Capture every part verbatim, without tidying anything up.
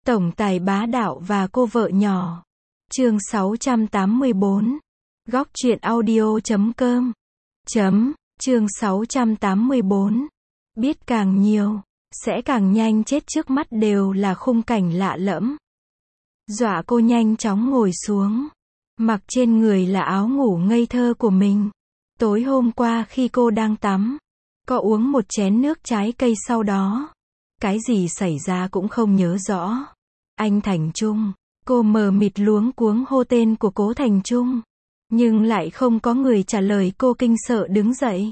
Tổng tài bá đạo và cô vợ nhỏ. Chương sáu trăm tám mươi bốn. Góc truyện audio chấm com. Chấm. Chương sáu trăm tám mươi bốn. Biết càng nhiều, sẽ càng nhanh chết, trước mắt đều là khung cảnh lạ lẫm. Dọa cô nhanh chóng ngồi xuống. Mặc trên người là áo ngủ ngây thơ của mình. Tối hôm qua khi cô đang tắm, có uống một chén nước trái cây sau đó. Cái gì xảy ra cũng không nhớ rõ. Anh Thành Trung. Cô mờ mịt luống cuống hô tên của Cố Thành Trung. Nhưng lại không có người trả lời, cô kinh sợ đứng dậy.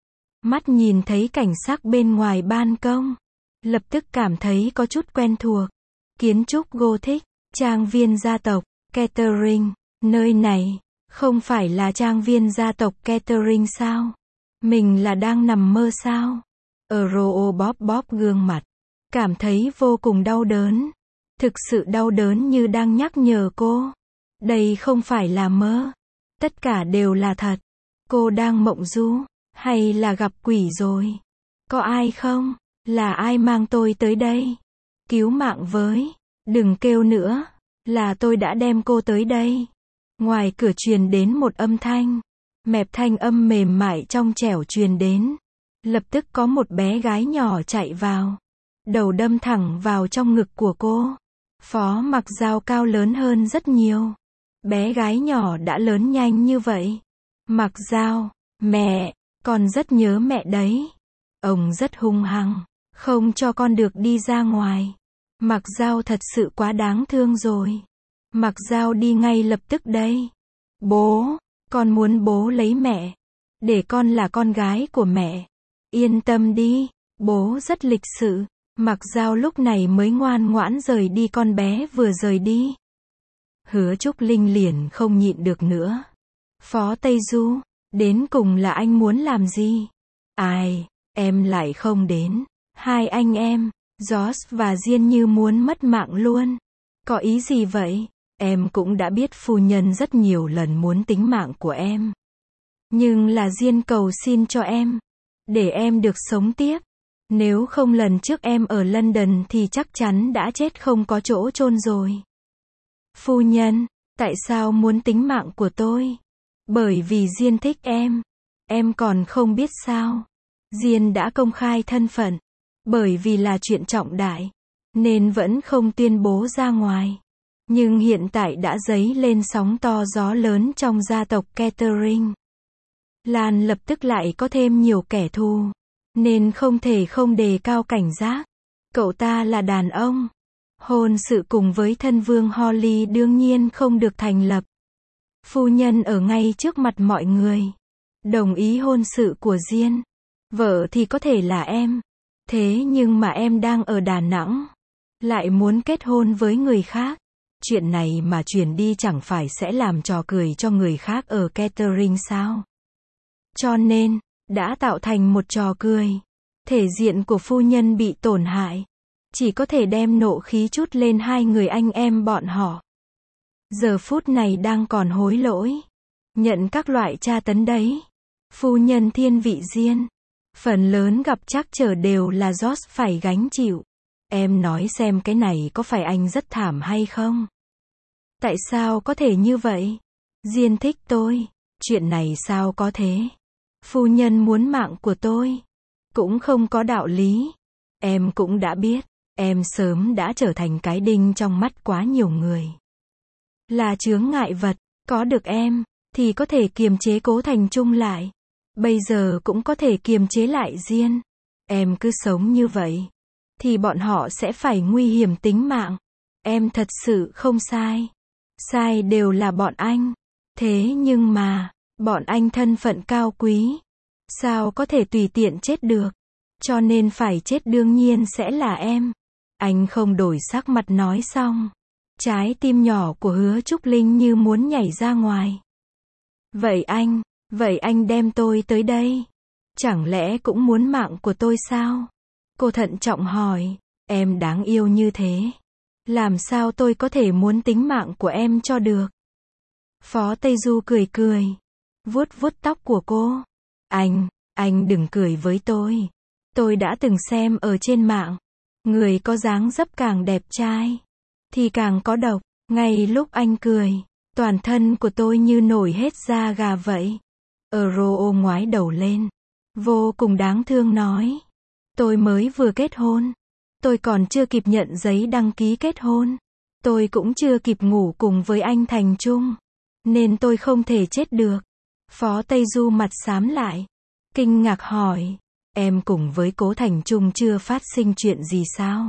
Mắt nhìn thấy cảnh sắc bên ngoài ban công. Lập tức cảm thấy có chút quen thuộc. Kiến trúc Gothic, trang viên gia tộc, Catering. Nơi này, không phải là trang viên gia tộc Catering sao? Mình là đang nằm mơ sao? Euro bóp bóp gương mặt. Cảm thấy vô cùng đau đớn. Thực sự đau đớn như đang nhắc nhở cô. Đây không phải là mơ. Tất cả đều là thật. Cô đang mộng du, hay là gặp quỷ rồi? Có ai không? Là ai mang tôi tới đây? Cứu mạng với. Đừng kêu nữa. Là tôi đã đem cô tới đây. Ngoài cửa truyền đến một âm thanh. Mẹp thanh âm mềm mại trong trẻo truyền đến. Lập tức có một bé gái nhỏ chạy vào. Đầu đâm thẳng vào trong ngực của cô. Phó Mặc Dao cao lớn hơn rất nhiều. Bé gái nhỏ đã lớn nhanh như vậy. Mặc Dao, mẹ, con rất nhớ mẹ đấy. Ông rất hung hăng, không cho con được đi ra ngoài. Mặc Dao thật sự quá đáng thương rồi. Mặc Dao đi ngay lập tức đây. Bố, con muốn bố lấy mẹ. Để con là con gái của mẹ. Yên tâm đi, bố rất lịch sự. Mặc Dao lúc này mới ngoan ngoãn rời đi. Con bé vừa rời đi, Hứa Trúc Linh liền không nhịn được nữa. Phó Tây Du, đến cùng là anh muốn làm gì? Ai, em lại không đến. Hai anh em, Josh và Diên như muốn mất mạng luôn. Có ý gì vậy? Em cũng đã biết phu nhân rất nhiều lần muốn tính mạng của em. Nhưng là Diên cầu xin cho em, để em được sống tiếp. Nếu không lần trước em ở London thì chắc chắn đã chết không có chỗ chôn rồi. Phu nhân, tại sao muốn tính mạng của tôi? Bởi vì Diên thích em. Em còn không biết sao? Diên đã công khai thân phận. Bởi vì là chuyện trọng đại, nên vẫn không tuyên bố ra ngoài. Nhưng hiện tại đã dấy lên sóng to gió lớn trong gia tộc Catering. Lan lập tức lại có thêm nhiều kẻ thù. Nên không thể không đề cao cảnh giác. Cậu ta là đàn ông. Hôn sự cùng với thân vương Holly đương nhiên không được thành lập. Phu nhân ở ngay trước mặt mọi người. Đồng ý hôn sự của Diên. Vợ thì có thể là em. Thế nhưng mà em đang ở Đà Nẵng. Lại muốn kết hôn với người khác. Chuyện này mà truyền đi chẳng phải sẽ làm trò cười cho người khác ở Catering sao? Cho nên, đã tạo thành một trò cười. Thể diện của phu nhân bị tổn hại. Chỉ có thể đem nộ khí trút lên hai người anh em bọn họ. Giờ phút này đang còn hối lỗi. Nhận các loại tra tấn đấy. Phu nhân thiên vị Diên. Phần lớn gặp trắc trở đều là Josh phải gánh chịu. Em nói xem cái này có phải anh rất thảm hay không? Tại sao có thể như vậy? Diên thích tôi. Chuyện này sao có thế? Phu nhân muốn mạng của tôi. Cũng không có đạo lý. Em cũng đã biết. Em sớm đã trở thành cái đinh trong mắt quá nhiều người. Là chướng ngại vật. Có được em, thì có thể kiềm chế Cố Thành Trung lại. Bây giờ cũng có thể kiềm chế lại Diên. Em cứ sống như vậy, thì bọn họ sẽ phải nguy hiểm tính mạng. Em thật sự không sai. Sai đều là bọn anh. Thế nhưng mà, bọn anh thân phận cao quý. Sao có thể tùy tiện chết được? Cho nên phải chết đương nhiên sẽ là em. Anh không đổi sắc mặt nói xong. Trái tim nhỏ của Hứa Trúc Linh như muốn nhảy ra ngoài. Vậy anh, vậy anh đem tôi tới đây. Chẳng lẽ cũng muốn mạng của tôi sao? Cô thận trọng hỏi, em đáng yêu như thế. Làm sao tôi có thể muốn tính mạng của em cho được? Phó Tây Du cười cười. Vuốt vuốt tóc của cô. Anh, anh đừng cười với tôi. Tôi đã từng xem ở trên mạng. Người có dáng dấp càng đẹp trai, thì càng có độc. Ngay lúc anh cười, toàn thân của tôi như nổi hết da gà vậy. Euro ngoái đầu lên, vô cùng đáng thương nói. Tôi mới vừa kết hôn. Tôi còn chưa kịp nhận giấy đăng ký kết hôn. Tôi cũng chưa kịp ngủ cùng với anh Thành Trung. Nên tôi không thể chết được. Phó Tây Du mặt xám lại. Kinh ngạc hỏi. Em cùng với Cố Thành Trung chưa phát sinh chuyện gì sao?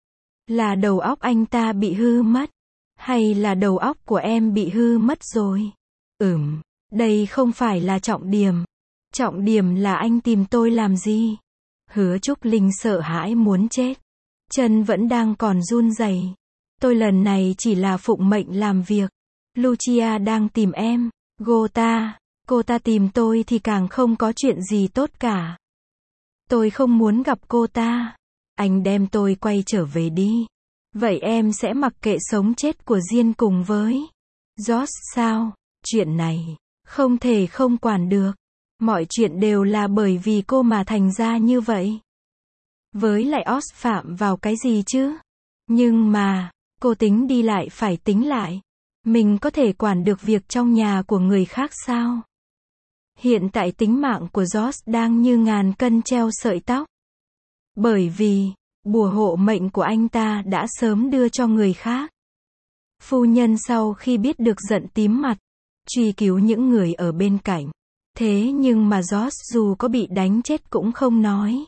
Là đầu óc anh ta bị hư mất? Hay là đầu óc của em bị hư mất rồi? Ừm, đây không phải là trọng điểm. Trọng điểm là anh tìm tôi làm gì? Hứa Trúc Linh sợ hãi muốn chết. Chân vẫn đang còn run rẩy. Tôi lần này chỉ là phụng mệnh làm việc. Lucia đang tìm em. Cô ta, cô ta tìm tôi thì càng không có chuyện gì tốt cả. Tôi không muốn gặp cô ta. Anh đem tôi quay trở về đi. Vậy em sẽ mặc kệ sống chết của Diên cùng với George sao? Chuyện này, không thể không quản được. Mọi chuyện đều là bởi vì cô mà thành ra như vậy. Với lại Oz phạm vào cái gì chứ? Nhưng mà, cô tính đi lại phải tính lại. Mình có thể quản được việc trong nhà của người khác sao? Hiện tại tính mạng của George đang như ngàn cân treo sợi tóc. Bởi vì, bùa hộ mệnh của anh ta đã sớm đưa cho người khác. Phu nhân sau khi biết được giận tím mặt, truy cứu những người ở bên cạnh. Thế nhưng mà George dù có bị đánh chết cũng không nói.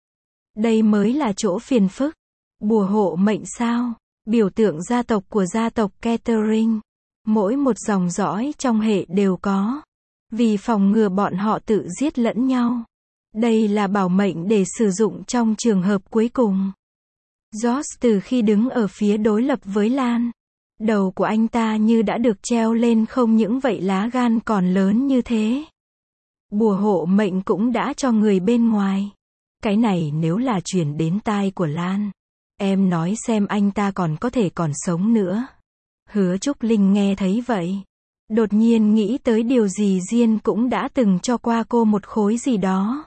Đây mới là chỗ phiền phức. Bùa hộ mệnh sao? Biểu tượng gia tộc của gia tộc Kettering. Mỗi một dòng dõi trong hệ đều có. Vì phòng ngừa bọn họ tự giết lẫn nhau. Đây là bảo mệnh để sử dụng trong trường hợp cuối cùng. George từ khi đứng ở phía đối lập với Lan, đầu của anh ta như đã được treo lên không những vậy lá gan còn lớn như thế. Bùa hộ mệnh cũng đã cho người bên ngoài. Cái này nếu là truyền đến tai của Lan, em nói xem anh ta còn có thể còn sống nữa. Hứa Trúc Linh nghe thấy vậy, đột nhiên nghĩ tới điều gì Diên cũng đã từng cho qua cô một khối gì đó.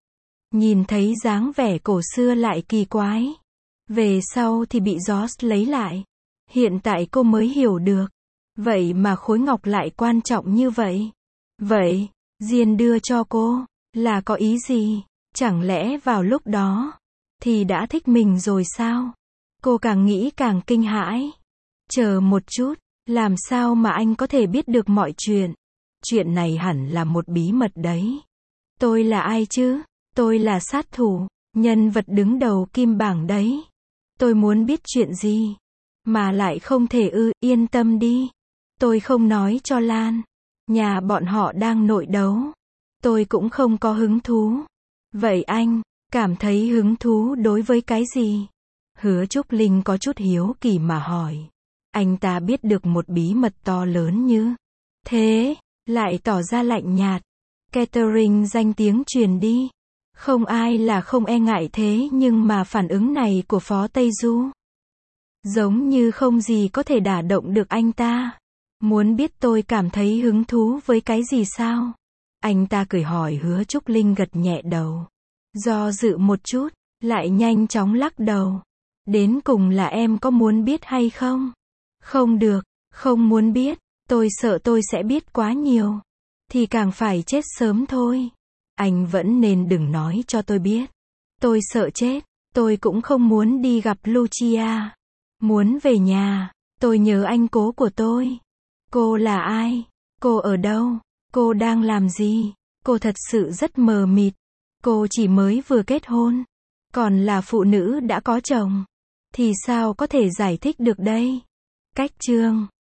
Nhìn thấy dáng vẻ cổ xưa lại kỳ quái. Về sau thì bị George lấy lại. Hiện tại cô mới hiểu được. Vậy mà khối ngọc lại quan trọng như vậy. Vậy, Diên đưa cho cô, là có ý gì? Chẳng lẽ vào lúc đó, thì đã thích mình rồi sao? Cô càng nghĩ càng kinh hãi. Chờ một chút, làm sao mà anh có thể biết được mọi chuyện? Chuyện này hẳn là một bí mật đấy. Tôi là ai chứ? Tôi là sát thủ, nhân vật đứng đầu kim bảng đấy. Tôi muốn biết chuyện gì? Mà lại không thể ư, yên tâm đi. Tôi không nói cho Lan. Nhà bọn họ đang nội đấu. Tôi cũng không có hứng thú. Vậy anh, cảm thấy hứng thú đối với cái gì? Hứa Trúc Linh có chút hiếu kỳ mà hỏi. Anh ta biết được một bí mật to lớn như thế, lại tỏ ra lạnh nhạt. Kettering danh tiếng truyền đi. Không ai là không e ngại thế nhưng mà phản ứng này của Phó Tây Du giống như không gì có thể đả động được anh ta. Muốn biết tôi cảm thấy hứng thú với cái gì sao? Anh ta cười hỏi. Hứa Trúc Linh gật nhẹ đầu. Do dự một chút, lại nhanh chóng lắc đầu. Đến cùng là em có muốn biết hay không? Không được, không muốn biết. Tôi sợ tôi sẽ biết quá nhiều. Thì càng phải chết sớm thôi. Anh vẫn nên đừng nói cho tôi biết. Tôi sợ chết. Tôi cũng không muốn đi gặp Lucia. Muốn về nhà. Tôi nhớ anh Cố của tôi. Cô là ai? Cô ở đâu? Cô đang làm gì? Cô thật sự rất mờ mịt. Cô chỉ mới vừa kết hôn. Còn là phụ nữ đã có chồng. Thì sao có thể giải thích được đây? Cách chương